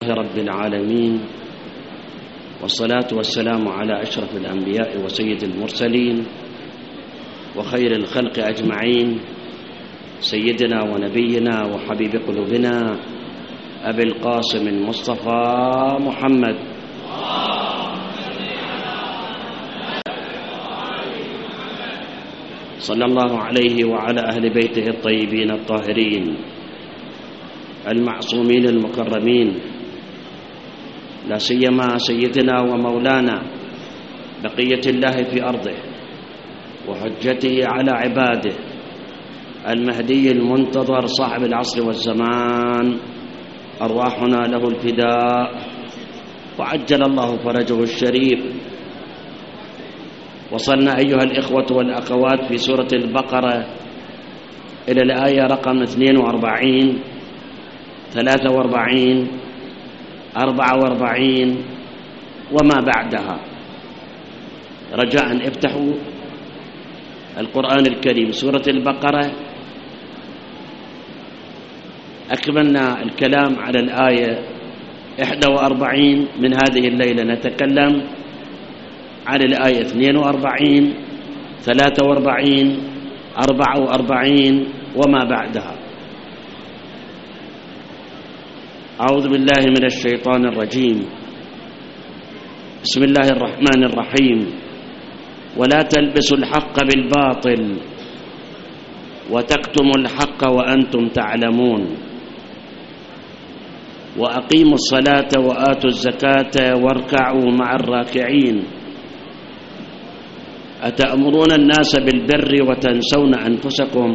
رب العالمين، والصلاة والسلام على أشرف الأنبياء وسيد المرسلين وخير الخلق أجمعين، سيدنا ونبينا وحبيب قلوبنا أبي القاسم المصطفى محمد صلى الله عليه وعلى أهل بيته الطيبين الطاهرين المعصومين المكرمين، لا سيما سيدنا ومولانا بقية الله في أرضه وحجته على عباده المهدي المنتظر صاحب العصر والزمان، أرواحنا له الفداء وعجل الله فرجه الشريف. وصلنا أيها الإخوة والأخوات في سورة البقرة إلى الآية رقم 42 43 44 وما بعدها. رجاء افتحوا القرآن الكريم سورة البقرة. أكملنا الكلام على الآية 41 من هذه الليلة، نتكلم عن الآية 42 43 44 وما بعدها. أعوذ بالله من الشيطان الرجيم. بسم الله الرحمن الرحيم. ولا تلبسوا الحق بالباطل وتكتموا الحق وأنتم تعلمون وأقيموا الصلاة وآتوا الزكاة واركعوا مع الراكعين أتأمرون الناس بالبر وتنسون أنفسكم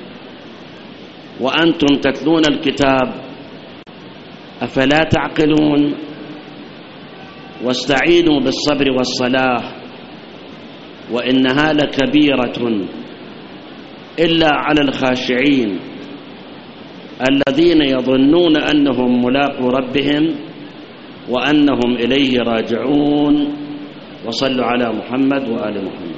وأنتم تتلون الكتاب أفلا تعقلون واستعينوا بالصبر والصلاة وإنها لكبيرة إلا على الخاشعين الذين يظنون أنهم ملاقو ربهم وأنهم إليه راجعون. وصلوا على محمد وآل محمد.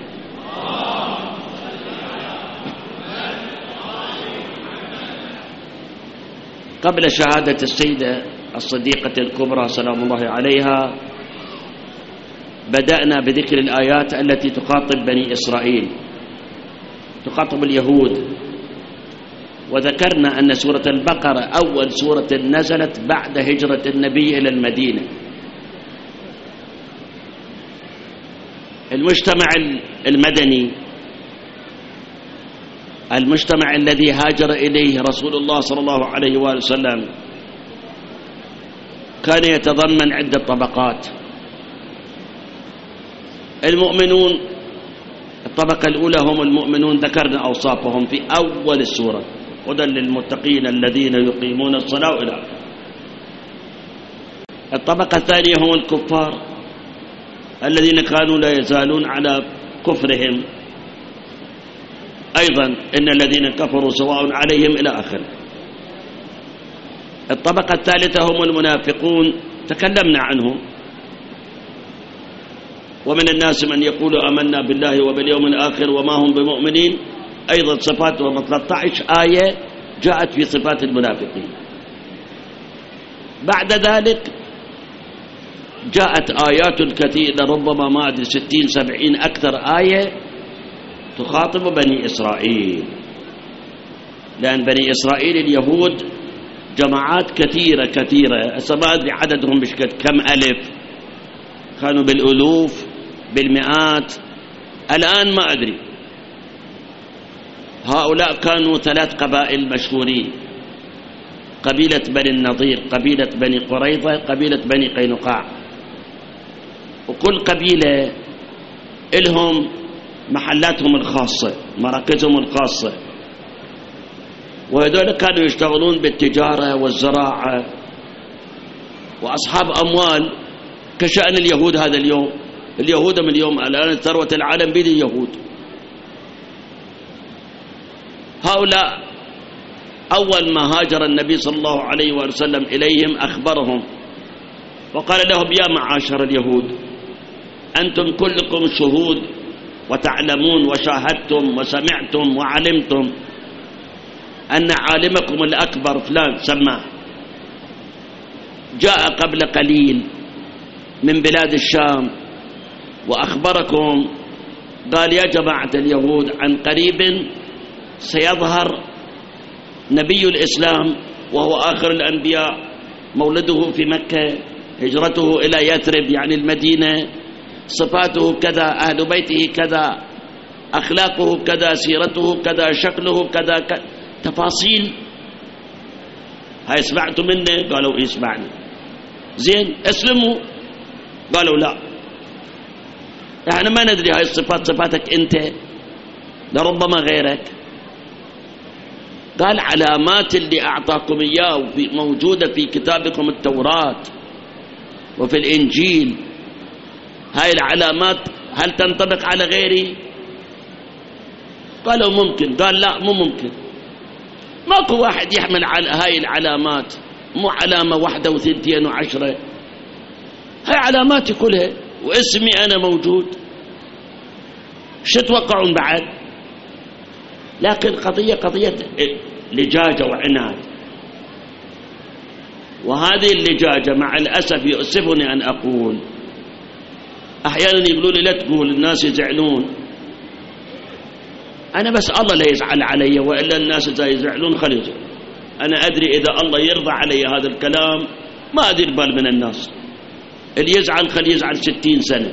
قبل شهادة السيدة الصديقة الكبرى سلام الله عليها بدأنا بذكر الآيات التي تخاطب بني إسرائيل، تخاطب اليهود، وذكرنا أن سورة البقرة أول سورة نزلت بعد هجرة النبي إلى المدينة. المجتمع المدني، المجتمع الذي هاجر إليه رسول الله صلى الله عليه وآله وسلم، كان يتضمن عدة طبقات. المؤمنون، الطبقة الأولى هم المؤمنون، ذكرنا أوصافهم في أول السورة: هدى للمتقين الذين يقيمون الصلاة إلى آخره. الطبقة الثانية هم الكفار الذين كانوا لا يزالون على كفرهم، أيضا إن الذين كفروا سواء عليهم إلى آخره. الطبقة الثالثة هم المنافقون، تكلمنا عنهم. ومن الناس من يقول آمنا بالله وباليوم الآخر وما هم بمؤمنين، أيضا صفاتهم 13 آية جاءت في صفات المنافقين. بعد ذلك جاءت آيات كثيرة، ربما ما أدري 60 70 أكثر آية تخاطب بني إسرائيل، لأن بني إسرائيل اليهود جماعات كثيرة ما أدري عددهم بشكل كم ألف، كانوا بالألوف بالمئات، الآن ما أدري. هؤلاء كانوا 3 قبائل مشهورين: قبيلة بني النضير، قبيلة بني قريظة، قبيلة بني قينقاع. وكل قبيلة لهم محلاتهم الخاصة، مراكزهم الخاصة، وهذول كانوا يشتغلون بالتجارة والزراعة وأصحاب أموال كشأن اليهود هذا اليوم. اليهود من اليوم الآن ثروة العالم بيد اليهود. هؤلاء أول ما هاجر النبي صلى الله عليه وسلم إليهم أخبرهم وقال لهم: يا معاشر اليهود، أنتم كلكم شهود وتعلمون وشاهدتم وسمعتم وعلمتم أن عالمكم الأكبر فلان سماه جاء قبل قليل من بلاد الشام وأخبركم قال يا جماعة اليهود عن قريب سيظهر نبي الإسلام وهو آخر الأنبياء، مولده في مكة، هجرته إلى يثرب يعني المدينة، صفاته كذا، أهل بيته كذا، أخلاقه كذا، سيرته كذا، شكله كذا، تفاصيل. هاي سمعتوا منه؟ قالوا إيه سمعنا. زين اسلموا؟ قالوا لا، احنا ما ندري هاي الصفات صفاتك انت، لربما غيرك. قال علامات اللي أعطاكم إياه موجودة في كتابكم التوراة وفي الإنجيل، هاي العلامات هل تنطبق على غيري؟ قالوا ممكن. قال لا مو ممكن، ماكو واحد يحمل على هاي العلامات، مو علامة واحدة وثنتين وعشرة، هاي علاماتي كلها واسمي أنا موجود، شو تتوقعون بعد؟ لكن قضية لجاجة وعناد، وهذه اللجاجة مع الأسف يؤسفني أن أقول، أحيانا يقولوا لي لا تقول الناس يزعلون، أنا بس الله لا يزعل علي، وإلا الناس إذا يزعلون خلي يزعل. أنا أدري إذا الله يرضى علي هذا الكلام ما أدري بال من الناس، اللي يزعل خلي يزعل 60 سنة.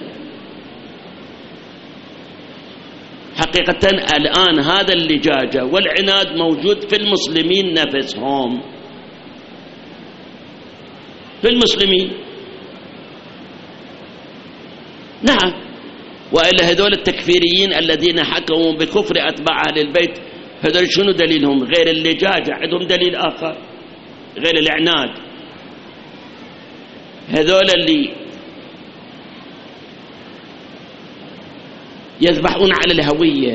حقيقة الآن هذا اللجاجة والعناد موجود في المسلمين نفسهم، في المسلمين. نعم، وإلا هذول التكفيريين الذين حكموا بكفر أتباع أهل البيت، هذول شنو دليلهم غير اللجاجة؟ عندهم دليل آخر غير العناد. هذول اللي يذبحون على الهوية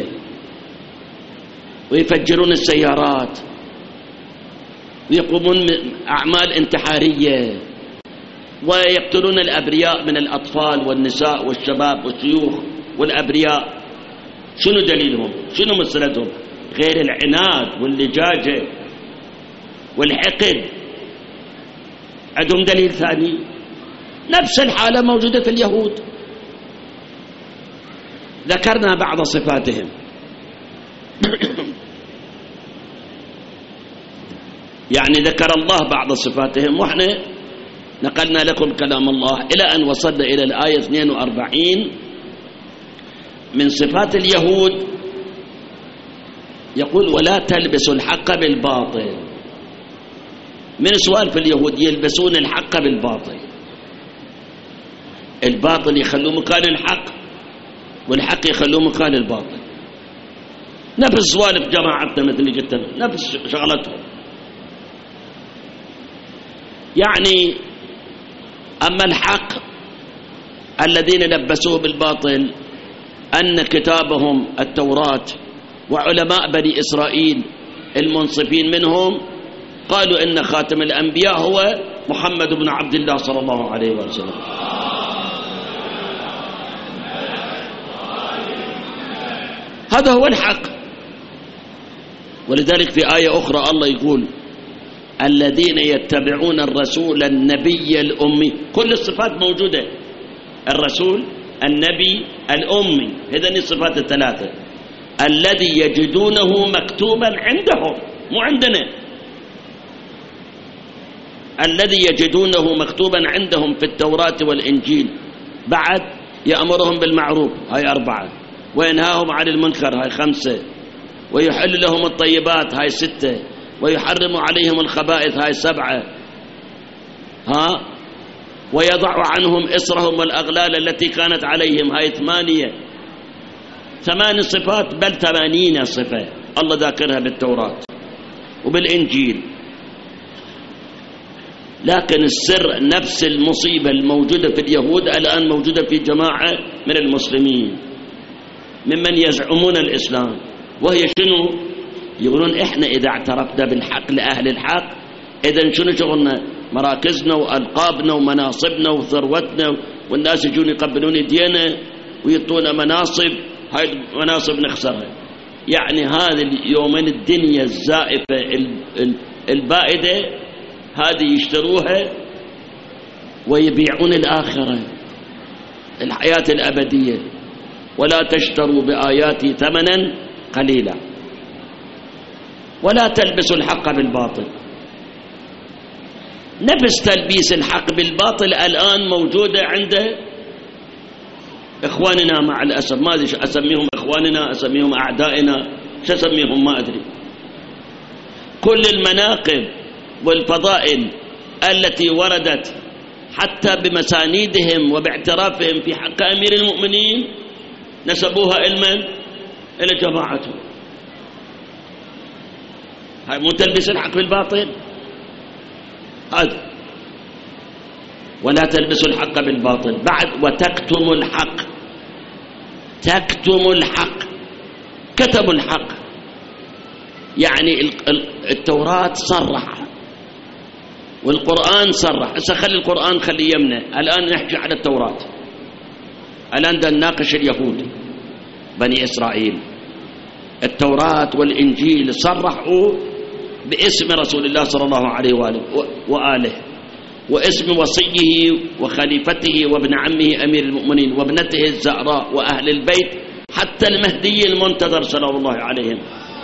ويفجرون السيارات ويقومون أعمال انتحارية ويقتلون الأبرياء من الأطفال والنساء والشباب والشيوخ والأبرياء، شنو دليلهم؟ شنو مسألتهم؟ غير العناد واللجاجة والحقد. عندهم دليل ثاني؟ نفس الحالة موجودة في اليهود. ذكرنا بعض صفاتهم يعني ذكر الله بعض صفاتهم، وإحنا نقلنا لكم كلام الله إلى أن وصلنا إلى الآية 42 من صفات اليهود. يقول ولا تلبسوا الحق بالباطل. من سؤال في اليهود يلبسون الحق بالباطل، الباطل يخلوه مكان الحق والحق يخلوه مكان الباطل. نفس سوالف جماعتنا مثل اللي قلت، نفس شغلتهم. يعني أما الحق الذين لبسوه بالباطل أن كتابهم التوراة وعلماء بني إسرائيل المنصفين منهم قالوا إن خاتم الأنبياء هو محمد بن عبد الله صلى الله عليه وسلم. هذا هو الحق. ولذلك في آية أخرى الله يقول الذين يتبعون الرسول النبي الأمي، كل الصفات موجودة، الرسول، النبي، الأمي، هذين الصفات الثلاثة، الذي يجدونه مكتوبا عندهم مو عندنا، الذي يجدونه مكتوبا عندهم في التوراة والإنجيل. بعد يأمرهم بالمعروف، هاي 4، وينهاهم عن المنكر، هاي 5، ويحل لهم الطيبات، هاي 6، ويحرم عليهم الخبائث، هاي 7، ويضع عنهم إسرهم والأغلال التي كانت عليهم، هاي 8. 8 صفات بل 80 صفة الله ذاكرها بالتوراة وبالإنجيل. لكن السر نفس المصيبة الموجودة في اليهود الآن موجودة في جماعة من المسلمين ممن يزعمون الإسلام، وهي شنو؟ يقولون إحنا إذا اعترفنا بالحق لأهل الحق إذن شنو شغلنا؟ مراكزنا وألقابنا ومناصبنا وثروتنا، والناس يجون يقبلون يدينا ويعطونا مناصب، هاي مناصب نخسرها. يعني هذه اليومين الدنيا الزائفة البائدة هذه يشتروها ويبيعون الآخرة، الحياة الأبدية. ولا تشتروا بآياتي ثمنا قليلا ولا تلبسوا الحق بالباطل. نفس تلبيس الحق بالباطل الآن موجودة عند إخواننا مع الأسف. ما أدري أسميهم إخواننا، أسميهم أعدائنا، شو أسميهم ما أدري. كل المناقب والفضائل التي وردت حتى بمسانيدهم وباعترافهم في حق أمير المؤمنين نسبوها إلى جماعته. هاي مو تلبس الحق بالباطل؟ هذا. ولا تلبسوا الحق بالباطل بعد وتكتموا الحق. تكتموا الحق، كتبوا الحق. يعني التوراة صرح والقرآن صرح. هسه خلي القرآن خلي يمنع. الآن نحكي على التوراة. الآن دا نناقش اليهود بني إسرائيل. التوراة والإنجيل صرحوا باسم رسول الله صلى الله عليه وآله واسم وصيه وخليفته وابن عمه أمير المؤمنين وابنته الزهراء وأهل البيت حتى المهدي المنتظر سلام الله عليهم.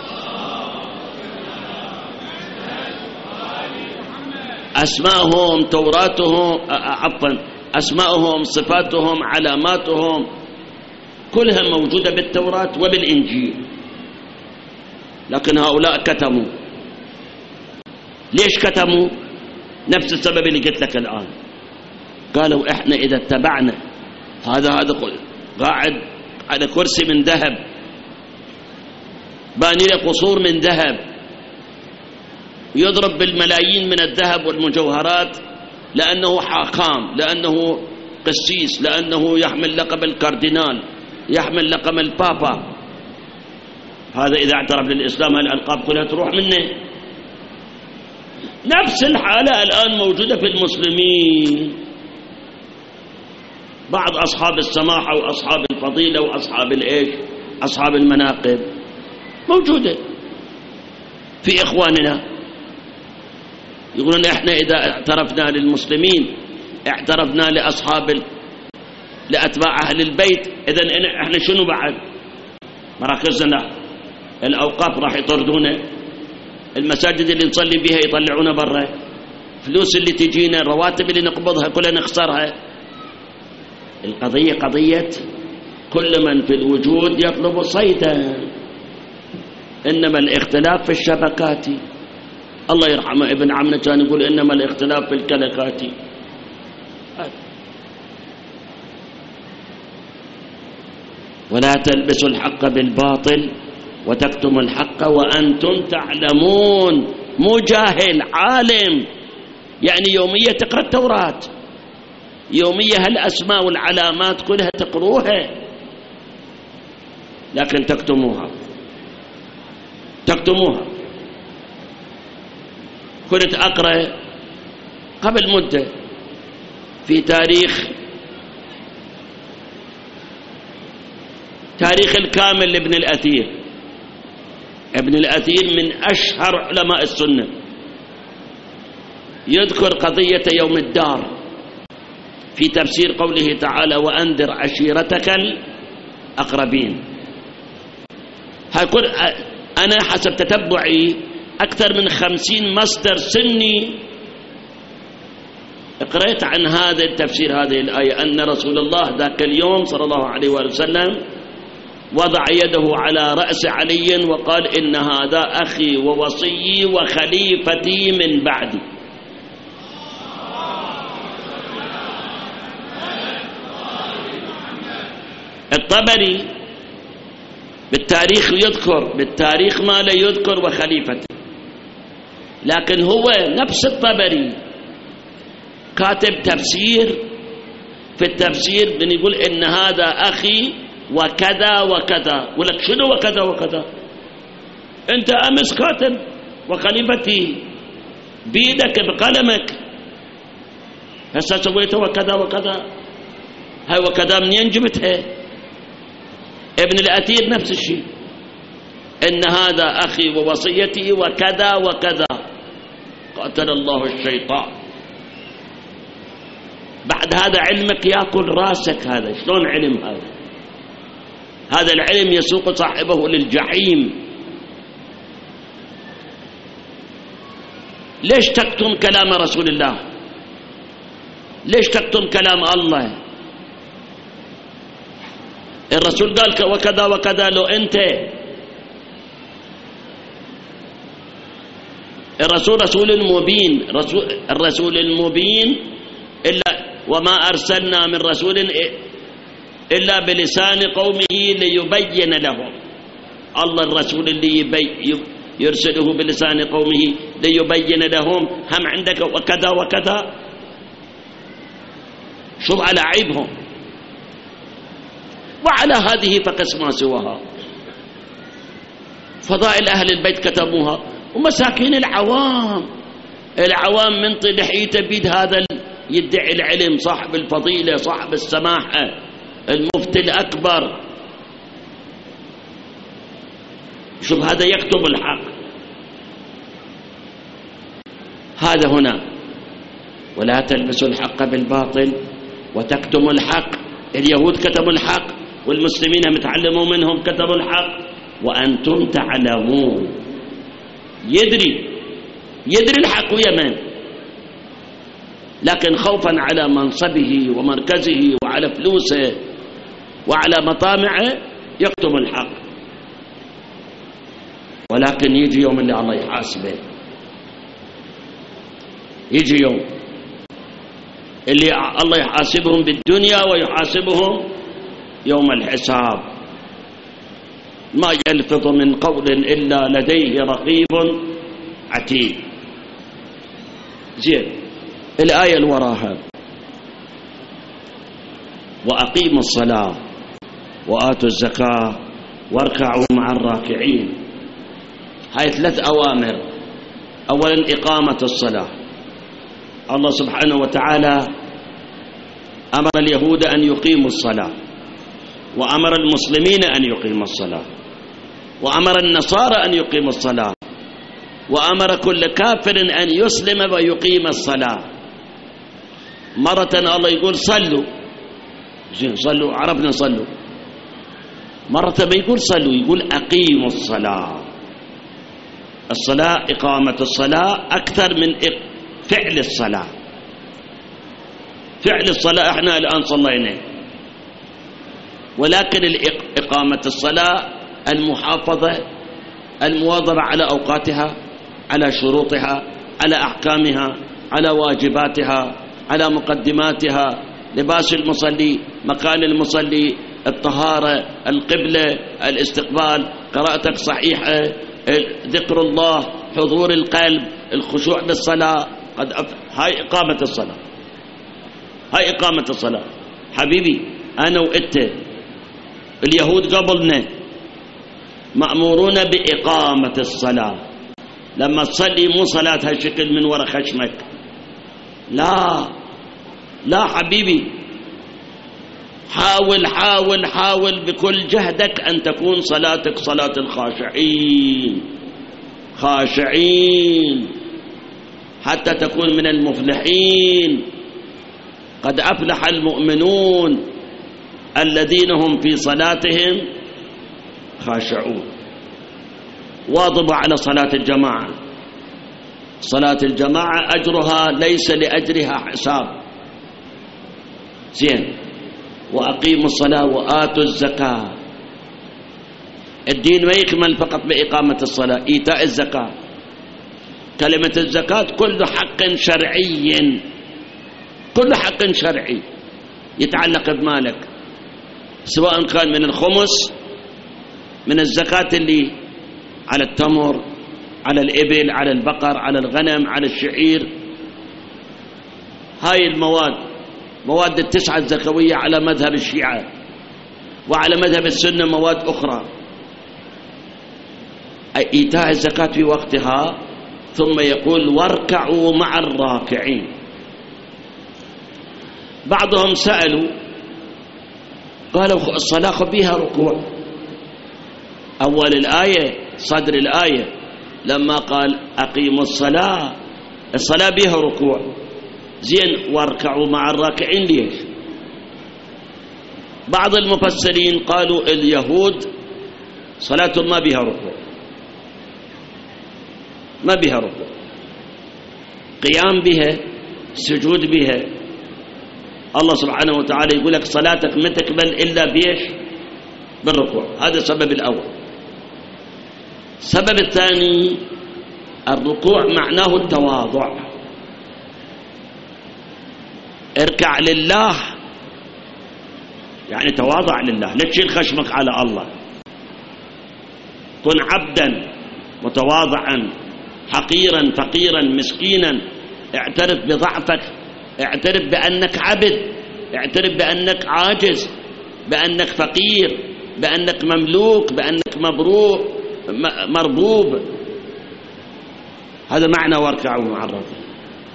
أسماءهم، توراتهم، أسماءهم، صفاتهم، علاماتهم كلها موجودة بالتوراة وبالإنجيل. لكن هؤلاء كتموا. ليش كتموا؟ نفس السبب اللي قلت لك الآن. قالوا إحنا إذا اتبعنا هذا قاعد على كرسي من ذهب، باني له قصور من ذهب، يضرب بالملايين من الذهب والمجوهرات لأنه حاخام، لأنه قسيس، لأنه يحمل لقب الكاردينال، يحمل لقب البابا. هذا إذا اعترف للإسلام الألقاب كلها تروح منه. نفس الحالة الآن موجودة في المسلمين. بعض أصحاب السماحة وأصحاب الفضيلة وأصحاب أصحاب المناقب موجودة في إخواننا. يقولون إحنا إذا اعترفنا للمسلمين اعترفنا لأتباع أهل البيت، إذن إحنا شنو بعد؟ مراكزنا الأوقاف راح يطردونا، المساجد اللي نصلي بها يطلعونا برا، فلوس اللي تجينا، الرواتب اللي نقبضها كلها نخسرها. القضية قضية كل من في الوجود يطلب صيدا، إنما الاختلاف في الشبكات. الله يرحمه ابن عمنا كان يقول إنما الاختلاف في الكلكات. ولا تلبسوا الحق بالباطل وتكتموا الحق وأنتم تعلمون. مو جاهل، عالم. يعني يومية تقرأ التوراة، يومية هالأسماء والعلامات كلها تقروها، لكن تكتموها. كنت أقرأ قبل مدة في تاريخ الكامل لابن الأثير. ابن الأثير من أشهر علماء السنة، يذكر قضية يوم الدار في تفسير قوله تعالى وأنذر عشيرتك الأقربين. أنا حسب تتبعي أكثر من 50 مصدر سني قرأت عن هذا التفسير، هذه الآية، أن رسول الله ذاك اليوم صلى الله عليه وسلم وضع يده على رأس علي وقال إن هذا أخي ووصيي وخليفتي من بعدي. الطبري بالتاريخ يذكر، بالتاريخ ما لا يذكر وخليفته، لكن هو نفس الطبري كاتب تفسير، في التفسير بنقول إن هذا أخي وكذا وكذا. ولك شنو وكذا وكذا؟ أنت أمس كاتب وخليفتي بيدك بقلمك، هسه سويته وكذا وكذا. هاي وكذا منين جبتها؟ ابن الأثير نفس الشيء، إن هذا أخي ووصيتي وكذا وكذا. قاتل الله الشيطان. بعد هذا علمك يأكل راسك. هذا شلون علم؟ هذا العلم يسوق صاحبه للجحيم. ليش تكتم كلام رسول الله؟ ليش تكتم كلام الله؟ الرسول قال وكذا وكذا. لو أنت الرسول رسول مبين، الرسول المبين، إلا وما أرسلنا من رسول إلا بلسان قومه ليبين لهم. الله الرسول اللي يرسله بلسان قومه ليبين لهم. هم عندك وكذا وكذا، شوف على عيبهم. وعلى هذه فقس ما سواها. فضائل أهل البيت كتبوها، ومساكين العوام من طلحيته بيد هذا يدعي العلم، صاحب الفضيلة، صاحب السماحة، المفتي الأكبر. شوف هذا يكتب الحق. هذا هنا ولا تلبسوا الحق بالباطل وتكتموا الحق. اليهود كتبوا الحق، والمسلمين متعلموا منهم كتبوا الحق، وأنتم تعلمون. يدري الحق يمن، لكن خوفا على منصبه ومركزه وعلى فلوسه وعلى مطامعه يكتم الحق. ولكن يجي يوم اللي الله يحاسبه، يجي يوم اللي الله يحاسبهم بالدنيا ويحاسبهم يوم الحساب. ما يلفظ من قول إلا لديه رقيب عتيد. زين، الآية اللي وراها وأقيموا الصلاة وآتوا الزكاة واركعوا مع الراكعين. هاي 3 أوامر. أولا إقامة الصلاة. الله سبحانه وتعالى أمر اليهود أن يقيموا الصلاة، وأمر المسلمين أن يقيموا الصلاة، وأمر النصارى أن يقيموا الصلاة، وأمر كل كافر أن يسلم ويقيم الصلاة. مرة الله يقول صلوا، زين صلوا، عرفنا صلوا. مرة ما يقول صلوا، يقول أقيموا الصلاة. الصلاة، إقامة الصلاة أكثر من فعل الصلاة. فعل الصلاة احنا الآن صلينا، ولكن إقامة الصلاة المحافظة، المواظبة على أوقاتها، على شروطها، على أحكامها، على واجباتها، على مقدماتها، لباس المصلي، مكان المصلي، الطهارة، القبلة، الاستقبال، قراءتك صحيحة، ذكر الله، حضور القلب، الخشوع بالصلاة. هاي إقامة الصلاة. هاي إقامة الصلاة. حبيبي أنا وإنت اليهود قبلنا مأمورون بإقامة الصلاة. لما تصلي مو صلاة هالشكل من وراء خشمك، لا حبيبي، حاول حاول حاول بكل جهدك أن تكون صلاتك صلاة خاشعين حتى تكون من المفلحين. قد أفلح المؤمنون الذين هم في صلاتهم خاشعون. واظبوا على صلاة الجماعة. صلاة الجماعة أجرها ليس لأجرها حساب. زين، وأقيموا الصلاة وآتوا الزكاة. الدين ما يكمل فقط بإقامة الصلاة، إيتاء الزكاة. كلمة الزكاة كل حق شرعي، كل حق شرعي يتعلق بمالك، سواء كان من الخمس، من الزكاة اللي على التمر، على الإبل، على البقر، على الغنم، على الشعير. هاي مواد 9 الزكوية على مذهب الشيعة، وعلى مذهب السنة مواد أخرى. إيتاء الزكاة في وقتها. ثم يقول واركعوا مع الراكعين. بعضهم سألوا قالوا الصلاة بها ركوع. أول الآية، صدر الآية، لما قال أقيموا الصلاة بها ركوع. زين واركعوا مع الراكعين ليش؟ بعض المفسرين قالوا اليهود صلاتهم ما بها ركوع، ما بها ركوع، قيام بها، سجود بها. الله سبحانه وتعالى يقول لك صلاتك ما تقبل إلا بيش؟ بالركوع. هذا السبب الأول. السبب الثاني الركوع معناه التواضع، اركع لله يعني تواضع لله، لا تشيل خشمك على الله، كن عبدا متواضعا حقيرا فقيرا مسكينا، اعترف بضعفك، اعترف بأنك عبد، اعترف بأنك عاجز، بأنك فقير، بأنك مملوك، بأنك مربوب. هذا معنى واركعوا مع الراكعين.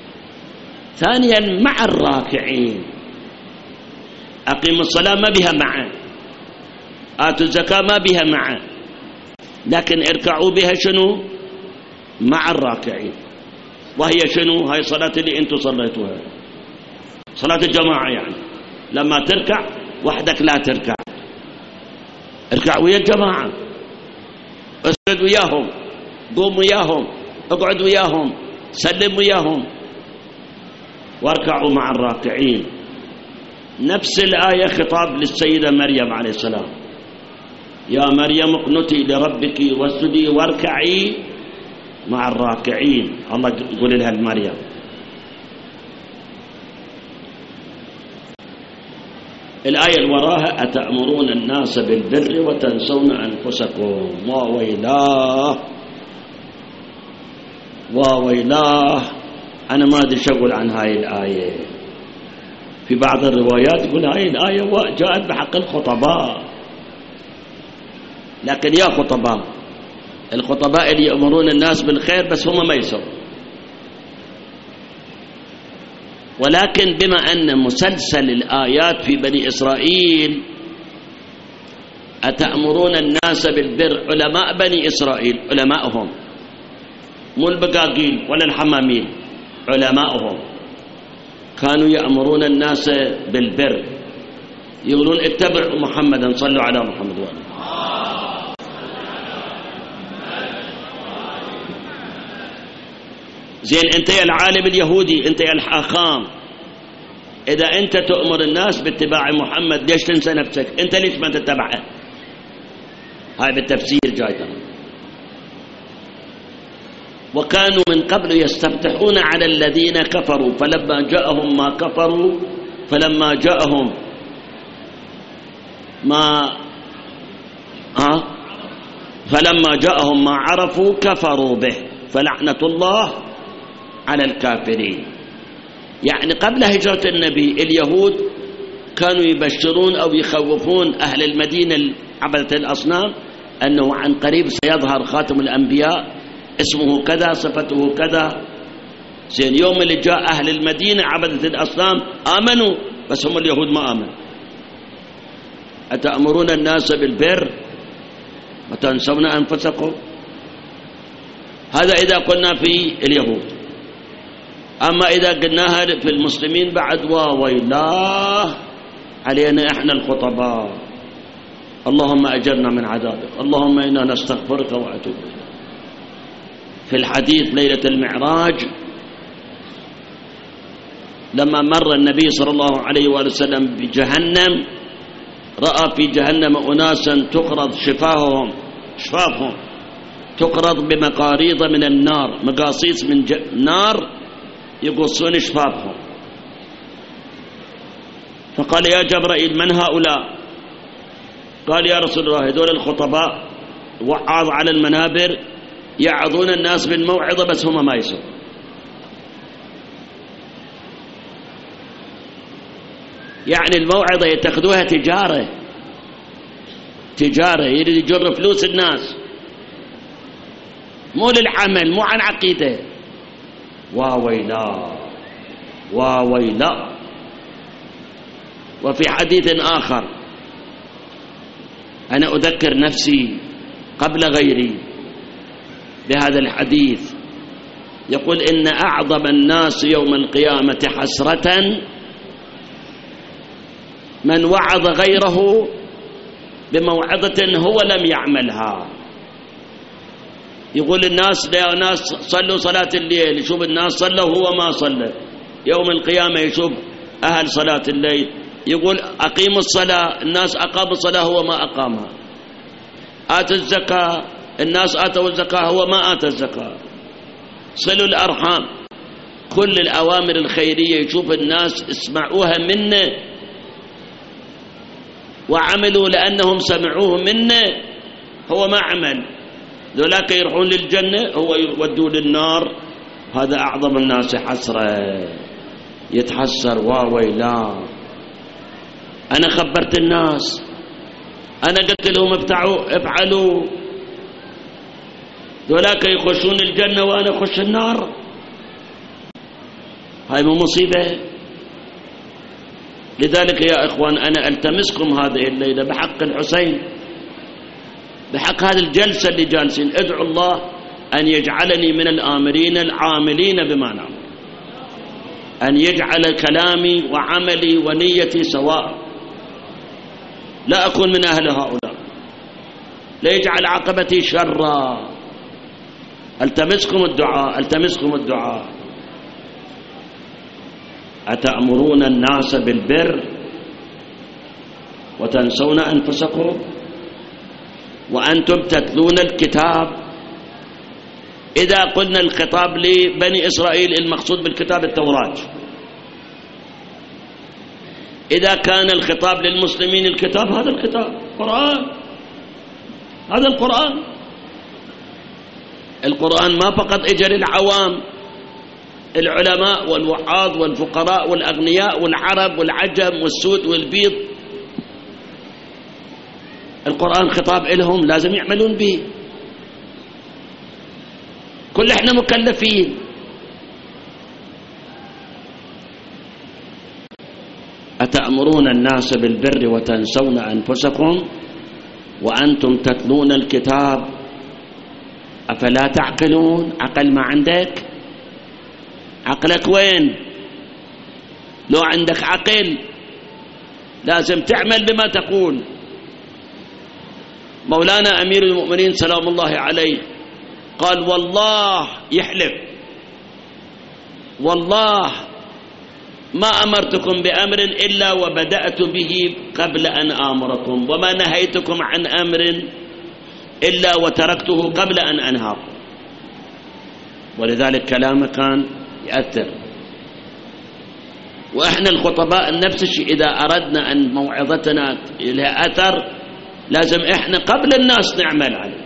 ثانيا مع الراكعين، أقيموا الصلاة ما بها معه، آتوا الزكاة ما بها معه، لكن اركعوا بها شنو؟ مع الراكعين. وهي شنو؟ هاي صلاة اللي انتم صليتوها، صلاة الجماعة. يعني لما تركع وحدك لا تركع، اركع ويا الجماعة، اسجد وياهم، قوم وياهم، اقعد وياهم، سلم وياهم، واركعوا مع الراكعين. نفس الآية خطاب للسيدة مريم عليه السلام، يا مريم اقنتي لربك واسجدي واركعي مع الراكعين. الله يقول لها لمريم. الآية اللي وراها أتأمرون الناس بالبر وتنسون أنفسكم. وويلاه وويلاه. أنا ما أدري شغل عن هاي الآية. في بعض الروايات يقول هاي الآية جاءت بحق الخطباء، لكن يا خطباء، الخطباء اللي يأمرون الناس بالخير بس هم ما يسوون. ولكن بما أن مسلسل الآيات في بني إسرائيل أتأمرون الناس بالبر، علماء بني إسرائيل، علماءهم مو البقاقيل ولا الحمامين، علماءهم كانوا يأمرون الناس بالبر، يقولون اتبعوا محمدا، صلوا على محمد وآله. زين انت يا العالم اليهودي، انت يا الحاخام، اذا انت تؤمر الناس باتباع محمد ليش تنسى نفسك؟ انت ليش ما تتبعه؟ هاي بالتفسير جاي. وكانوا من قبل يستفتحون على الذين كفروا فلما جاءهم ما كفروا، فلما جاءهم ما عرفوا كفروا به فلعنة الله على الكافرين. يعني قبل هجرة النبي اليهود كانوا يبشرون أو يخوفون أهل المدينة عبدة الأصنام أنه عن قريب سيظهر خاتم الأنبياء، اسمه كذا، صفته كذا. زين يوم اللي جاء أهل المدينة عبدة الأصنام آمنوا، بس هم اليهود ما آمنوا. أتأمرون الناس بالبر وتنسون أنفسكم. هذا إذا قلنا في اليهود. أما إذا قلناها في المسلمين بعد وويلاه علينا إحنا الخطباء. اللهم أجرنا من عذابك، اللهم إنا نستغفرك وأتوب إليك. في الحديث ليلة المعراج لما مر النبي صلى الله عليه وآله وسلم بجهنم، رأى في جهنم أناسا تقرض شفاههم تقرض بمقاريض من النار، مقاصيص من نار يقصون شفافهم. فقال يا جبرائيل من هؤلاء؟ قال يا رسول الله هذول الخطباء وعاظ على المنابر يعظون الناس بالموعظة بس هم ما يسوون. يعني الموعظة يتخذوها تجارة يريد يجر فلوس الناس، مو للعمل، مو عن عقيدة. وويلا. وفي حديث آخر أنا أذكر نفسي قبل غيري بهذا الحديث، يقول إن أعظم الناس يوم القيامة حسرة من وعظ غيره بموعظة هو لم يعملها. يقول الناس صلوا صلاة الليل، يشوف الناس صلوا هو ما صلى. يوم القيامة يشوف أهل صلاة الليل، يقول أقيم الصلاة، الناس أقاموا الصلاة هو ما أقامها. آت الزكاة، الناس آتوا الزكاة هو ما آت الزكاة. صلوا الأرحام، كل الأوامر الخيرية يشوف الناس اسمعوها منه وعملوا لأنهم سمعوه منه، هو ما عمل. ذولاك يروحون للجنة هو يودوا للنار. هذا أعظم الناس حسرة، يتحسر واويلا. أنا خبرت الناس، أنا قلت لهم افعلوا، ذولاك يخشون الجنة وأنا أخش النار. هاي مو مصيبة؟ لذلك يا إخوان أنا ألتمسكم هذه الليلة بحق الحسين، بحق هذه الجلسة اللي جالسين، ادعوا الله أن يجعلني من الآمرين العاملين بما نعمل، أن يجعل كلامي وعملي ونيتي سواء، لا أكون من أهل هؤلاء، لا يجعل عاقبتي شرا. ألتمسكم الدعاء، ألتمسكم الدعاء. أتأمرون الناس بالبر وتنسون أنفسكم وأنتم تتلون الكتاب. إذا قلنا الخطاب لبني إسرائيل المقصود بالكتاب التوراة، إذا كان الخطاب للمسلمين الكتاب هذا الكتاب القرآن، هذا القرآن. القرآن ما فقط إجا للعوام، العلماء والوعاظ والفقراء والأغنياء والعرب والعجم والسود والبيض، القرآن خطاب لهم لازم يعملون به. كل احنا مكلفين. أتأمرون الناس بالبر وتنسون أنفسكم وأنتم تتلون الكتاب أفلا تعقلون؟ عقل ما عندك؟ عقلك وين؟ لو عندك عقل لازم تعمل بما تقول. مولانا أمير المؤمنين سلام الله عليه قال والله، يحلف والله ما أمرتكم بأمر إلا وبدأت به قبل أن آمركم، وما نهيتكم عن أمر إلا وتركته قبل أن أنهاكم. ولذلك كلامه كان يأثر. وإحنا الخطباء نفس الشيء، إذا أردنا أن موعظتنا لها أثر لازم إحنا قبل الناس نعمل عليه،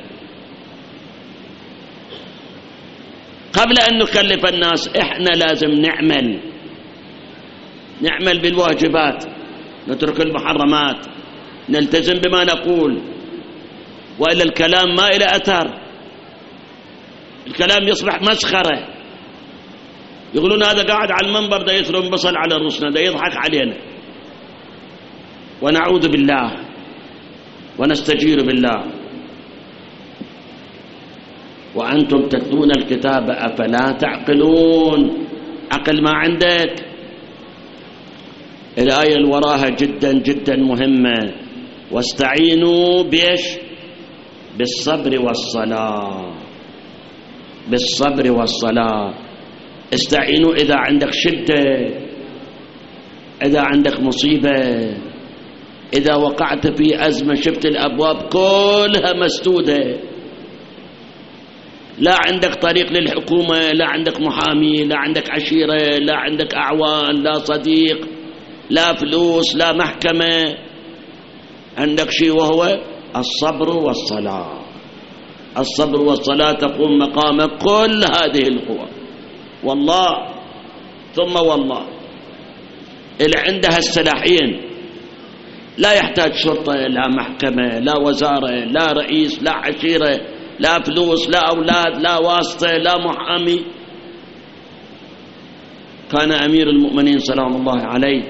قبل أن نكلف الناس إحنا لازم نعمل بالواجبات، نترك المحرمات، نلتزم بما نقول، وإلا الكلام ما إلى أثر، الكلام يصبح مسخرة. يقولون هذا قاعد على المنبر دا يثرم بصل على رؤوسنا، دا يضحك علينا، ونعوذ بالله ونستجير بالله. وأنتم تتلون الكتاب أفلا تعقلون؟ عقل ما عندك. الآية اللي وراها جدا جدا مهمة، واستعينوا بيش؟ بالصبر والصلاة، بالصبر والصلاة. استعينوا إذا عندك شدة، إذا عندك مصيبة، إذا وقعت في أزمة شفت الأبواب كلها مسدودة، لا عندك طريق للحكومة، لا عندك محامي، لا عندك عشيرة، لا عندك أعوان، لا صديق، لا فلوس، لا محكمة، عندك شيء وهو الصبر والصلاة. الصبر والصلاة تقوم مقام كل هذه القوى. والله ثم والله اللي عندها السلاحين لا يحتاج شرطة، لا محكمة، لا وزارة، لا رئيس، لا عشيرة، لا فلوس، لا أولاد، لا واسطة، لا محامي. كان أمير المؤمنين سلام الله عليه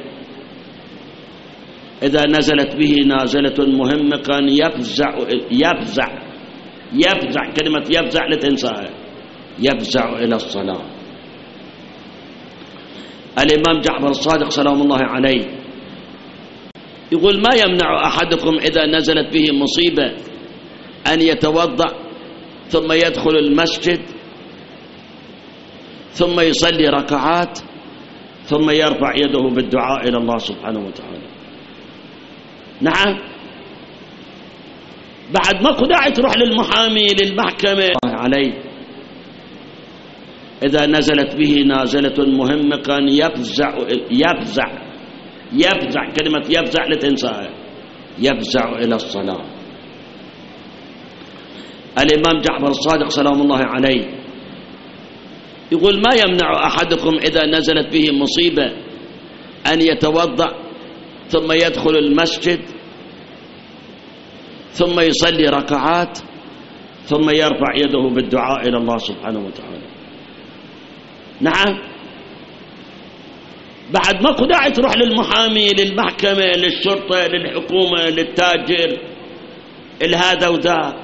إذا نزلت به نازلة مهمة كان يفزع. كلمة يفزع لا تنساها. يفزع إلى الصلاة. الإمام جعفر الصادق سلام الله عليه يقول: ما يمنع أحدكم إذا نزلت به مصيبة أن يتوضأ ثم يدخل المسجد ثم يصلي ركعات ثم يرفع يده بالدعاء إلى الله سبحانه وتعالى. نعم، بعد ما داعي تروح للمحامي للمحكمة عليه. إذا نزلت به نازلة مهمة كان يفزع كلمة يفزع لتنساها، يفزع إلى الصلاة. الإمام جعفر الصادق سلام الله عليه يقول: ما يمنع أحدكم إذا نزلت به مصيبة أن يتوضأ ثم يدخل المسجد ثم يصلي ركعات ثم يرفع يده بالدعاء إلى الله سبحانه وتعالى. نعم، بعد ما داعي تروح للمحامي للمحكمة للشرطة للحكومة للتاجر الهذا وذاك.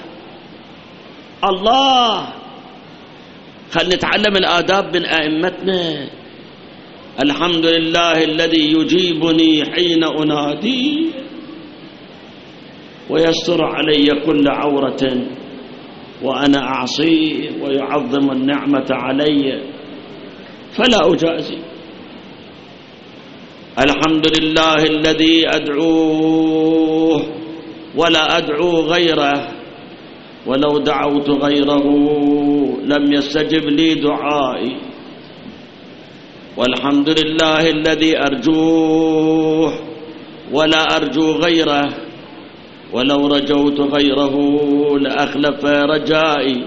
الله، خل نتعلم الآداب من أئمتنا. الحمد لله الذي يجيبني حين أنادي ويستر علي كل عورة وأنا أعصيه ويعظم النعمة علي فلا أجازي. الحمد لله الذي أدعوه ولا أدعو غيره ولو دعوت غيره لم يستجب لي دعائي. والحمد لله الذي أرجوه ولا أرجو غيره ولو رجوت غيره لأخلف رجائي.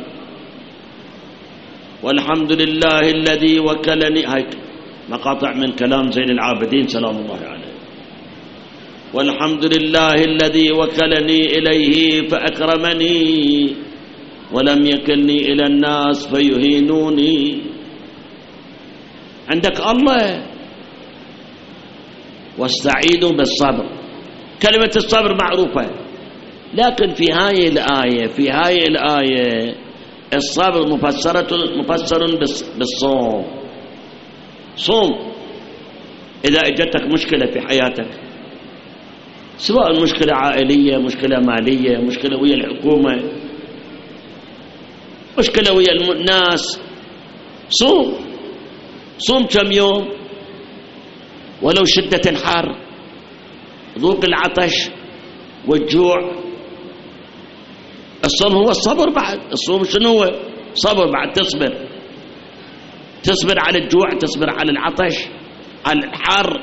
والحمد لله الذي وكلني، هاي مقاطع من كلام زين العابدين سلام الله عليه. والحمد لله الذي وكلني إليه فأكرمني ولم يكلني إلى الناس فيهينوني. عندك الله. واستعينوا بالصبر، كلمة الصبر معروفة، لكن في هاي الآية الصبر مفسر بالصوم. صوم إذا اجتك مشكلة في حياتك، سواء مشكلة عائلية، مشكلة مالية، مشكلة ويا الحكومة، مشكلة ويا الناس، صوم كم يوم ولو شدة الحر، ذوق العطش والجوع. الصوم هو الصبر. بعد الصوم شنو هو؟ صبر. بعد تصبر على الجوع، تصبر على العطش، على الحر.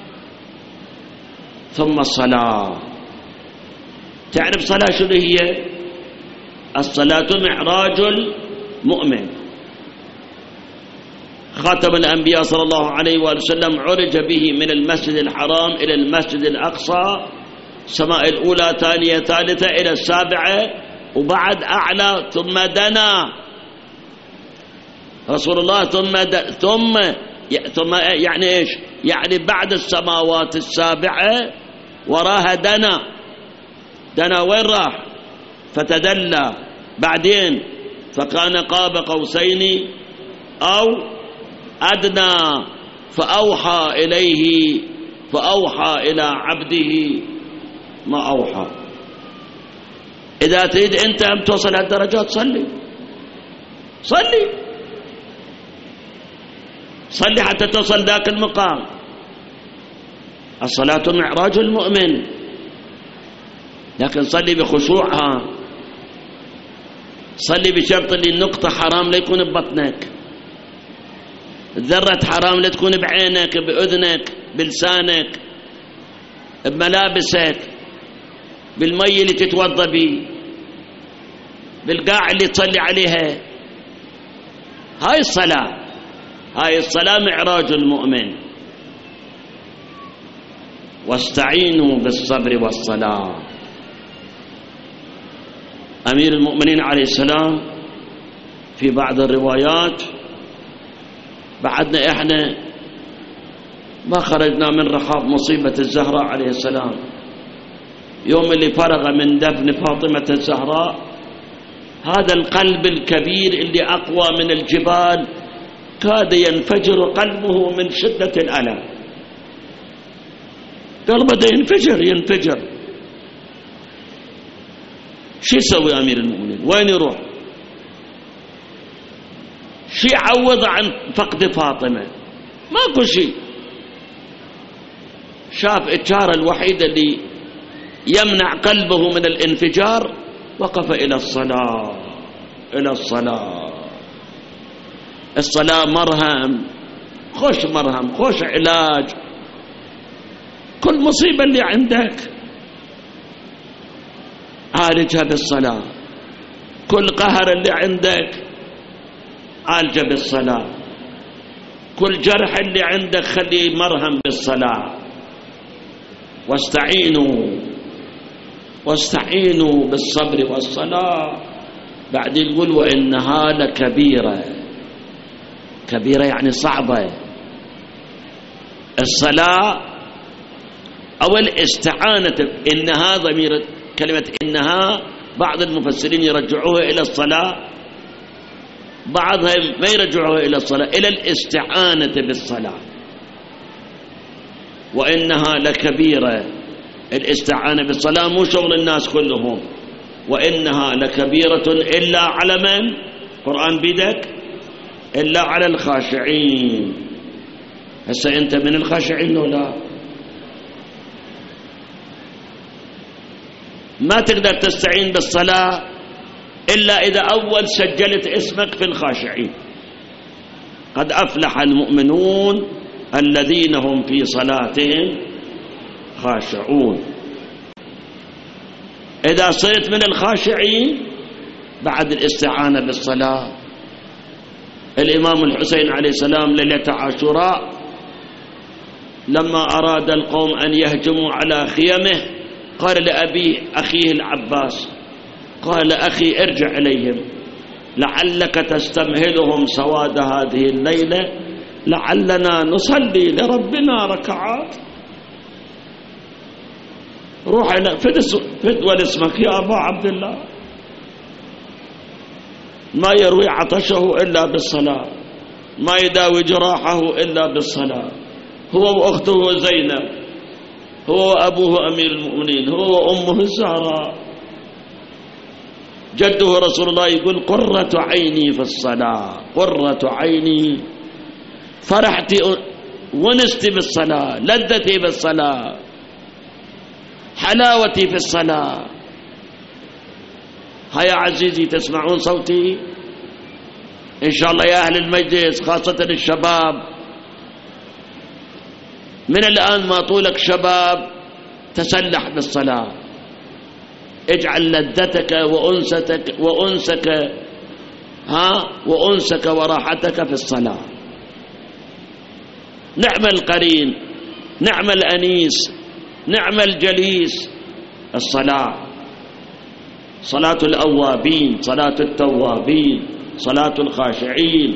ثم الصلاة. تعرف صلاة شنو هي؟ الصلاة معراج المؤمن. خاتم الأنبياء صلى الله عليه وآله وسلم عرج به من المسجد الحرام إلى المسجد الأقصى، السماء الأولى ثانية ثالثة إلى السابعة وبعد أعلى، ثم دنا رسول الله ثم يعني إيش؟ يعني بعد السماوات السابعة وراها دنا وين راح؟ فتدلى. بعدين فكان قاب قوسين أو أدنى فأوحى إلى عبده ما أوحى. إذا تريد أنت أن توصل هالدرجات صلي حتى توصل ذاك المقام. الصلاة معراج المؤمن، لكن صلي بخشوعها. صلي بشرط اللي النقطة حرام لا يكون ببطنك، ذرة حرام لا تكون بعينك، بأذنك، بلسانك، بملابسك، بالمي اللي تتوضى به، بالقاع اللي تصلي عليها. هاي الصلاة معراج المؤمن. واستعينوا بالصبر والصلاة. أمير المؤمنين عليه السلام في بعض الروايات، بعدنا إحنا ما خرجنا من رحاب مصيبة الزهراء عليه السلام، يوم اللي فرغ من دفن فاطمة الزهراء هذا القلب الكبير اللي أقوى من الجبال كاد ينفجر قلبه من شدة الألم، قلبه ده ينفجر. شو يسوي أمير المؤمنين؟ وين يروح؟ شو يعوض عن فقد فاطمة؟ ماكو شيء. شاف الشارة الوحيدة اللي يمنع قلبه من الانفجار، وقف إلى الصلاة. الصلاة مرهم، خوش علاج. كل مصيبة اللي عندك عالجها بالصلاة، كل قهر اللي عندك عالجه بالصلاة، كل جرح اللي عندك خليه مرهم بالصلاة. واستعينوا بالصبر والصلاة. بعد يقول وإنها لكبيرة. كبيرة يعني صعبة. الصلاة أو الاستعانة، إنها ضمير كلمة إنها بعض المفسرين يرجعوها إلى الصلاة، بعضهم ما يرجعوها إلى الصلاة، إلى الاستعانة بالصلاة. وإنها لكبيرة، الاستعانة بالصلاة مو شغل الناس كلهم. وإنها لكبيرة إلا على من؟ قرآن بيدك، إلا على الخاشعين. هسه أنت من الخاشعين ولا ما تقدر تستعين بالصلاة إلا إذا أول سجلت اسمك في الخاشعين. قد أفلح المؤمنون الذين هم في صلاتهم خاشعون. إذا صرت من الخاشعين بعد الاستعانة بالصلاة. الإمام الحسين عليه السلام ليلة عاشوراء لما أراد القوم أن يهجموا على خيمه قال لأبيه أخيه العباس، قال أخي ارجع إليهم لعلك تستمهلهم سواد هذه الليلة، لعلنا نصلي لربنا ركعات. روح إلى فدول اسمك يا أبا عبد الله، ما يروي عطشه إلا بالصلاة، ما يداوي جراحه إلا بالصلاة. هو وأخته زينب، هو وأبوه أمير المؤمنين، هو وأمه الزهراء، جده رسول الله يقول قرة عيني في الصلاة، قرة عيني، فرحتي ونستي بالصلاة، لذتي بالصلاة، حلاوتي في الصلاة. هيا عزيزي تسمعون صوتي إن شاء الله يا أهل المجلس، خاصة الشباب، من الآن ما طولك شباب تسلح بالصلاة، اجعل لذتك وأنسك وراحتك في الصلاة. نعم القرين، نعم الأنيس، نعم الجليس الصلاة. صلاة الأوابين، صلاة التوابين، صلاة الخاشعين.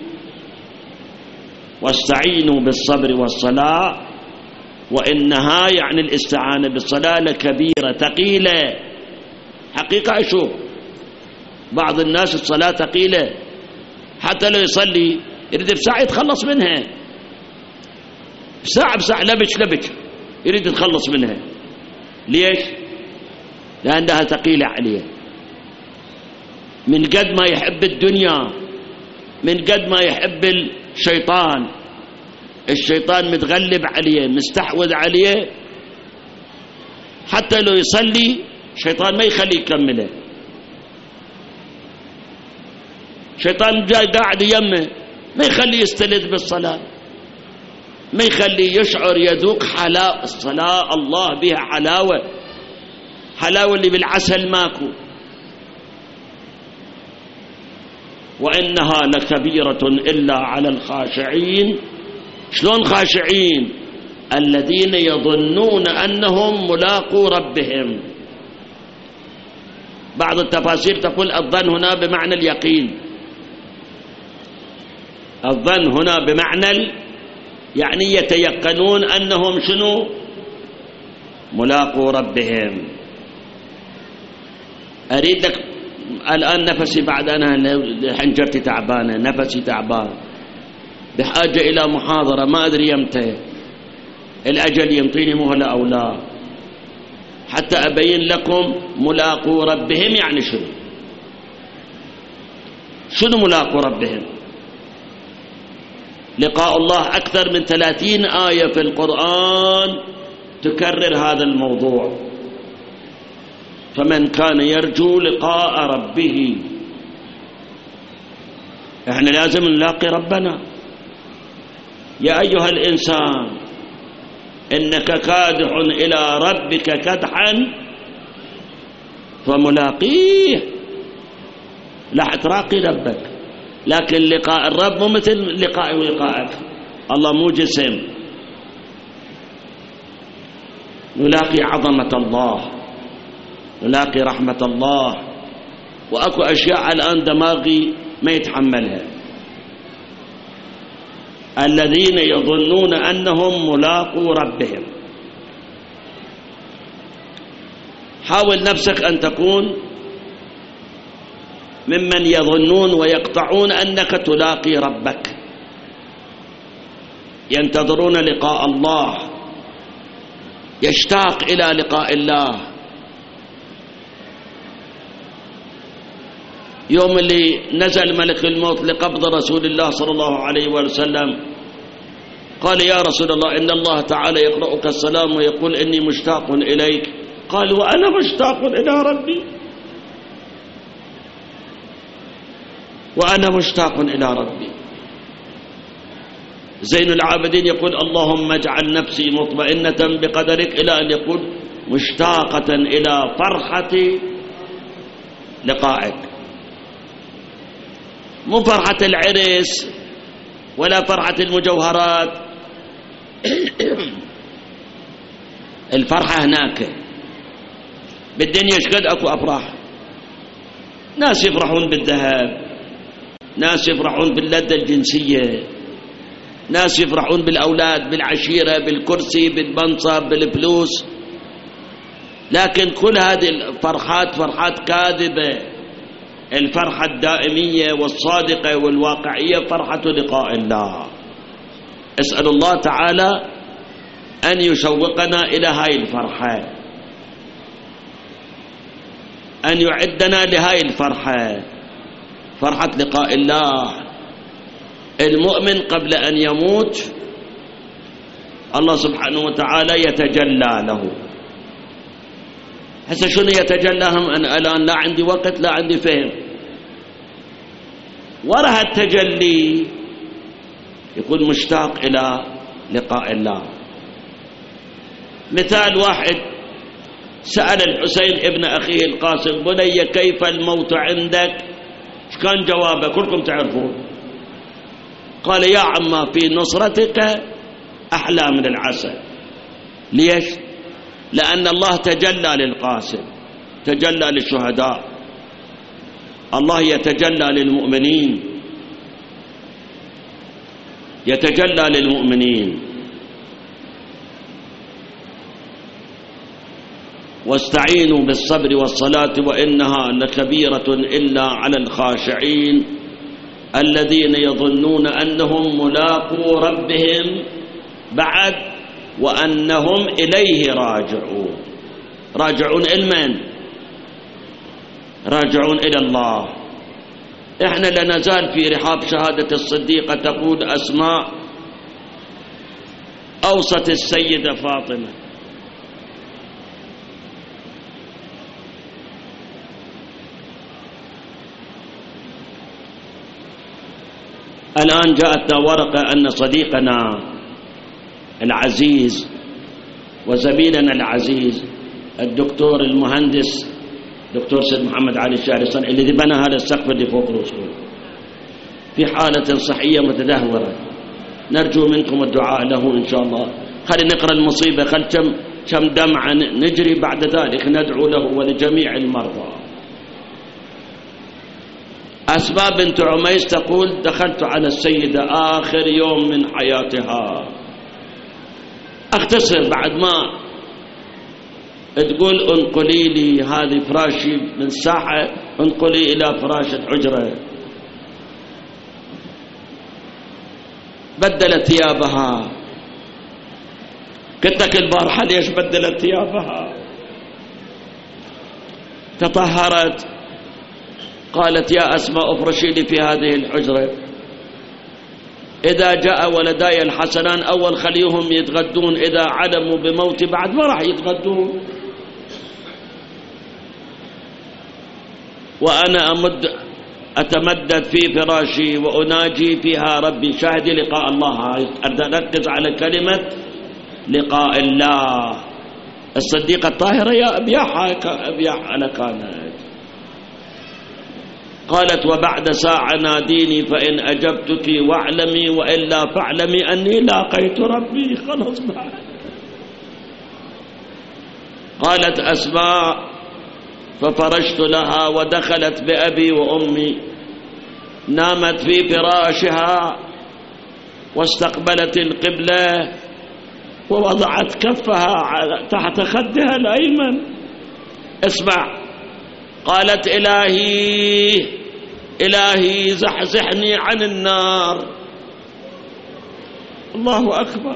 واستعينوا بالصبر والصلاة وإنها يعني الاستعانة بالصلاة لكبيرة ثقيلة. حقيقة أشوف بعض الناس الصلاة ثقيلة، حتى لو يصلي يريد بساعة يتخلص منها، بساعة لبش يريد يتخلص منها. ليش؟ لأنها ثقيلة عليه. من قد ما يحب الدنيا، من قد ما يحب الشيطان متغلب عليه، مستحوذ عليه، حتى لو يصلي الشيطان ما يخليه يكمله. الشيطان جاي قاعد يمه ما يخليه يستلذ بالصلاة، ما يخليه يشعر يذوق حلاوة الصلاة. الله بها حلاوة اللي بالعسل ماكو. وإنها لكبيرة إلا على الخاشعين. شلون خاشعين؟ الذين يظنون أنهم ملاقو ربهم. بعض التفاسير تقول الظن هنا بمعنى اليقين، الظن هنا بمعنى يعني يتيقنون أنهم شنو؟ ملاقو ربهم. أريدك الآن نفسي بعد أنا حنجرتي تعبانة، نفسي تعبان، بحاجة إلى محاضرة، ما أدري يمتى الأجل ينطيني مهلة أو لا، حتى أبين لكم ملاقو ربهم يعني شنو ملاقو ربهم. لقاء الله أكثر من 30 آية في القرآن تكرر هذا الموضوع. فمن كان يرجو لقاء ربه، احنا لازم نلاقي ربنا. يا أيها الإنسان إنك كادح إلى ربك كدحا فملاقيه، لا تراقي ربك. لكن لقاء الرب مو مثل لقائي ولقائك، الله مو جسم. نلاقي عظمة الله، نلاقي رحمة الله، وأكو أشياء الآن دماغي ما يتحملها. الذين يظنون أنهم ملاقو ربهم. حاول نفسك أن تكون ممن يظنون ويقطعون أنك تلاقي ربك، ينتظرون لقاء الله، يشتاق إلى لقاء الله. يوم اللي نزل ملك الموت لقبض رسول الله صلى الله عليه وسلم قال يا رسول الله إن الله تعالى يقرأك السلام ويقول إني مشتاق إليك. قال وأنا مشتاق إلى ربي، وأنا مشتاق إلى ربي. زين العابدين يقول اللهم اجعل نفسي مطمئنة بقدرك، إلى أن يقول مشتاقة إلى فرحة لقائك. مو فرحة العرس ولا فرحة المجوهرات، الفرحة هناك بالدنيا. شقد أكو أفراح، ناس يفرحون بالذهب، ناس يفرحون باللذة الجنسية، ناس يفرحون بالأولاد، بالعشيرة، بالكرسي، بالمنصب، بالفلوس. لكن كل هذه الفرحات فرحات كاذبة. الفرحة الدائمية والصادقة والواقعية فرحة لقاء الله. أسأل الله تعالى أن يشوقنا إلى هاي الفرحة، أن يعدنا لهاي الفرحة، فرحة لقاء الله. المؤمن قبل أن يموت الله سبحانه وتعالى يتجلى له. هسه شنو يتجلى؟ هم أنا الآن لا عندي وقت، لا عندي فهم. وراء التجلي يكون مشتاق إلى لقاء الله. مثال واحد سأل الحسين ابن أخيه القاسم بني كيف الموت عندك؟ ايش كان جوابه؟ كلكم تعرفون. قال يا عما في نصرتك أحلى من العسل. ليش؟ لأن الله تجلى للقاسم، تجلى للشهداء، الله يتجلى للمؤمنين، يتجلى للمؤمنين. واستعينوا بالصبر والصلاة وإنها لكبيرة إلا على الخاشعين الذين يظنون أنهم ملاقو ربهم بعد وأنهم إليه راجعون. راجعون إلى من؟ راجعون إلى الله. إحنا لا نزال في رحاب شهادة الصديقة تقول أسماء أوصت السيدة فاطمة الآن جاءتنا ورقة أن صديقنا العزيز وزميلنا العزيز الدكتور المهندس دكتور سيد محمد علي الشارسان اللي بنى هذا السقف اللي فوق رؤوسكم في حالة صحية متدهورة، نرجو منكم الدعاء له إن شاء الله. خلينا نقرأ المصيبة، خل كم دمعة نجري، بعد ذلك ندعو له ولجميع المرضى. أسباب بنت عميس تقول دخلت على السيدة آخر يوم من حياتها. أختصر بعد ما تقول انقلي لي هذه فراشي من ساحة، انقلي إلى فراش الحجرة. بدلت ثيابها. قلت لك البارحة ليش بدلت ثيابها؟ تطهرت. قالت يا أسماء افرشي لي في هذه الحجرة، إذا جاء ولداي الحسنان أول خليهم يتغدون، إذا علموا بموتي بعد ما راح يتغدون، وأنا أتمدد في فراشي وأناجي فيها ربي. شاهدي لقاء الله، أركز على كلمة لقاء الله. الصديقة الطاهرة يا أبياح أنا كانت. قالت وبعد ساعة ناديني فإن أجبتك واعلمي وإلا فاعلمي أني لاقيت ربي. خلاص بعد. قالت أسماء ففرشت لها ودخلت بأبي وأمي، نامت في فراشها واستقبلت القبلة ووضعت كفها تحت خدها الأيمن. اسمع، قالت إلهي زحزحني عن النار. الله أكبر.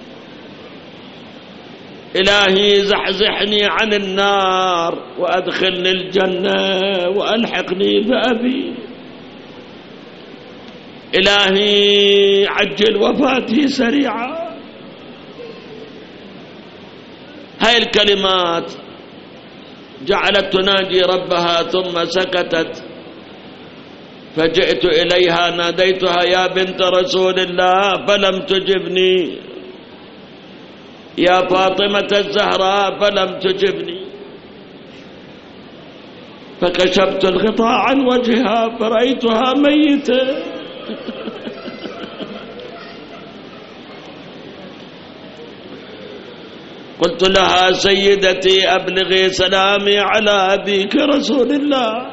إلهي زحزحني عن النار وأدخلني الجنة وألحقني بأبي. إلهي عجل وفاتي سريعا. هاي الكلمات جعلت تناجي ربها ثم سكتت، فجئت إليها ناديتها يا بنت رسول الله فلم تجبني، يا فاطمة الزهراء فلم تجبني، فكشفت الغطاء عن وجهها فرأيتها ميتة. قلت لها سيدتي أبلغي سلامي على أبيك رسول الله.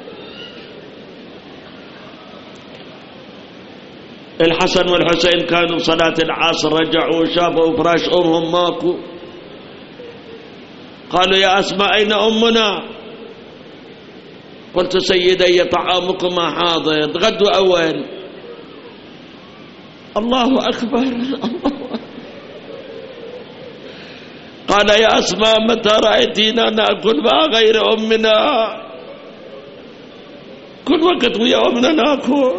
الحسن والحسين كانوا صلاة العصر، رجعوا شافوا فراش أمهم ماكو. قالوا يا أسماء أين أمنا؟ قلت سيدي طعامكما حاضر، تغدوا أول. الله أكبر الله أكبر. قال يا أسماء متى رأيتينا نأكل مع غير أمنا؟ كل وقت ويا أمنا نأكل.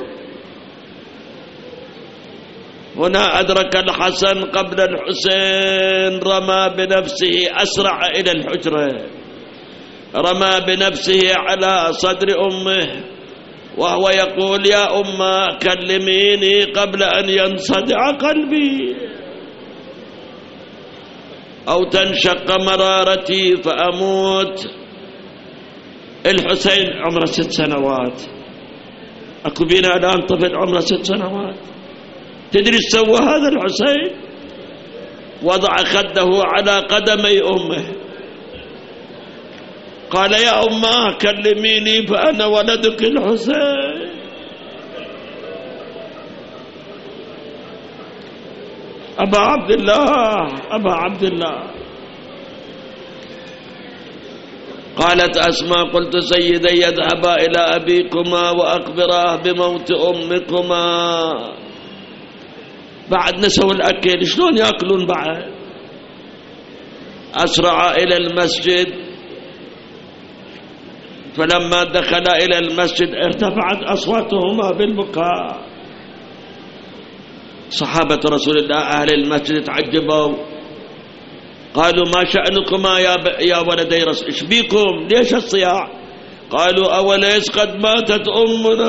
هنا أدرك الحسن قبل الحسين، رمى بنفسه، أسرع إلى الحجرة، رمى بنفسه على صدر أمه وهو يقول يا أمه كلميني قبل أن ينصدع قلبي أو تنشق مرارتي فأموت. الحسين عمره 6 سنوات، أكو بينا الآن طفل عمره 6 سنوات. تدري ايش سوى هذا الحسين؟ وضع خده على قدمي أمه، قال يا أمه كلميني فأنا ولدك الحسين. أبا عبد الله، أبا عبد الله. قالت أسماء قلت سيدي يذهبا إلى أبيكما وأخبراه بموت أمكما. بعد نسوا الأكل، شلون يأكلون بعد؟ أسرع إلى المسجد، فلما دخل إلى المسجد ارتفعت أصواتهما بالبكاء. صحابة رسول الله أهل المسجد تعجبوا، قالوا ما شأنكما يا ولدي رسول، إيش بيكم؟ ليش الصياح؟ قالوا أوليس قد ماتت أمنا؟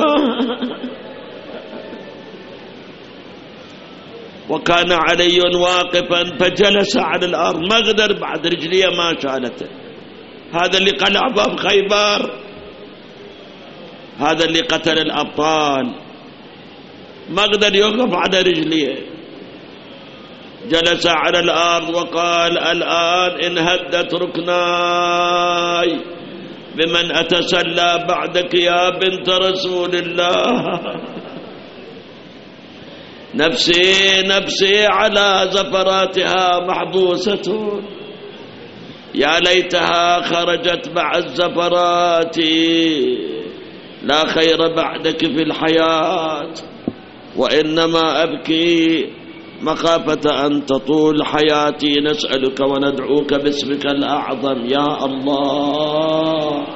وكان علي واقفا فجلس على الأرض، ما قدر بعد رجليه ما شالته. هذا اللي قلع باب خيبر، هذا اللي قتل الأبطال، ما قدر يوقف على رجليه، جلس على الأرض وقال الآن إن هدت ركناي بمن أتسلى بعدك يا بنت رسول الله. نفسي نفسي على زفراتها محبوسة، يا ليتها خرجت مع الزفرات، لا خير بعدك في الحياة، وإنما أبكي مخافة أن تطول حياتي. نسألك وندعوك باسمك الأعظم يا الله.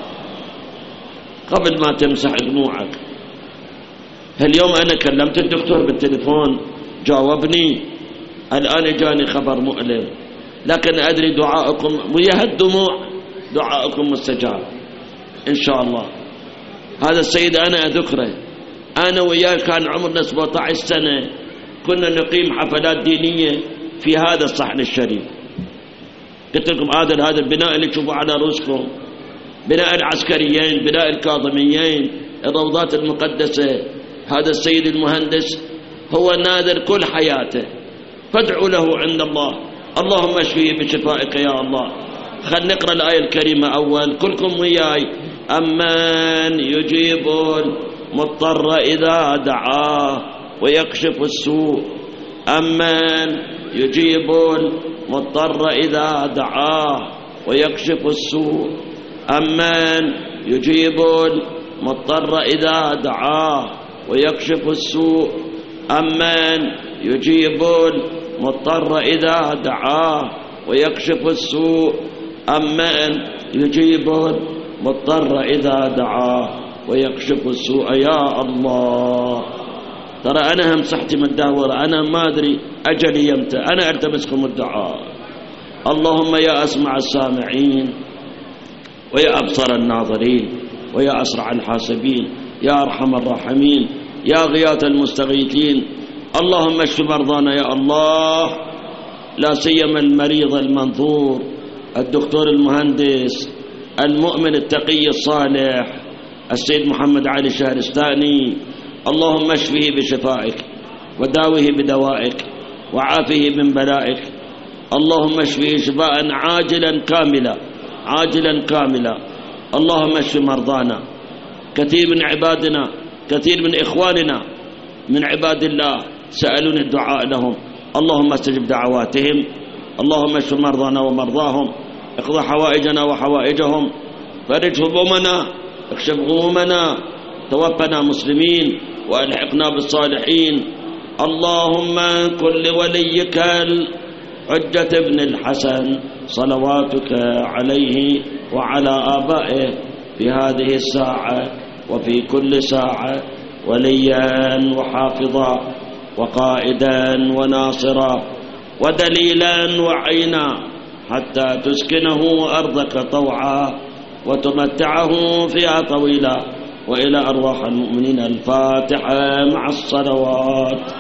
قبل ما تمسح دموعك، اليوم أنا كلمت الدكتور بالتليفون جاوبني، الآن جاني خبر مؤلم، لكن أدري دعاءكم ويا الدموع دعاءكم مستجاب إن شاء الله. هذا السيد أنا أذكره، أنا وياه كان عمرنا 17 سنة، كنا نقيم حفلات دينية في هذا الصحن الشريف. قلت لكم هذا البناء اللي تشوفوا على رؤوسكم، بناء العسكريين، بناء الكاظميين، الروضات المقدسة. هذا السيد المهندس هو ناذر كل حياته، فادعوا له عند الله. اللهم اشفيه بشفائك يا الله. خل نقرأ الآية الكريمة أول كلكم وياي. أمن يجيب المضطر إذا دعاه ويكشف السوء. أمن يجيب المضطر إذا دعاه ويكشف السوء. أمن يجيب المضطر إذا دعاه ويكشف السوء. أمن يجيب المضطر إذا دعاه ويكشف السوء. أمن يجيب المضطر إذا دعاه ويكشف السوء. يا الله، ترى أنا هم صحتي متدهورة، أنا ما أدري أجلي يمتى، أنا ألتمسكم الدعاء. اللهم يا أسمع السامعين ويا أبصر الناظرين ويا أسرع الحاسبين يا أرحم الراحمين يا غياث المستغيثين، اللهم اشف مرضانا يا الله، لا سيما المريض المنظور الدكتور المهندس المؤمن التقي الصالح السيد محمد علي شهرستاني. اللهم اشفه بشفائك وداوه بدوائك وعافه من بلائك. اللهم اشفه شفاء عاجلا كاملا عاجلا كاملا. اللهم اشف مرضانا. كثير من عبادنا، كثير من إخواننا من عباد الله سألوني الدعاء لهم، اللهم استجب دعواتهم. اللهم اشف مرضانا ومرضاهم، اقض حوائجنا وحوائجهم، فرج همومنا، اكشف غمومنا، توفنا مسلمين وألحقنا بالصالحين. اللهم كن لوليك الحجة ابن الحسن صلواتك عليه وعلى آبائه في هذه الساعة وفي كل ساعة وليا وحافظا وقائدا وناصرا ودليلا وعينا، حتى تسكنه أرضك طوعا وتمتعه فيها طويلا. وإلى أرواح المؤمنين الفاتحة مع الصلوات.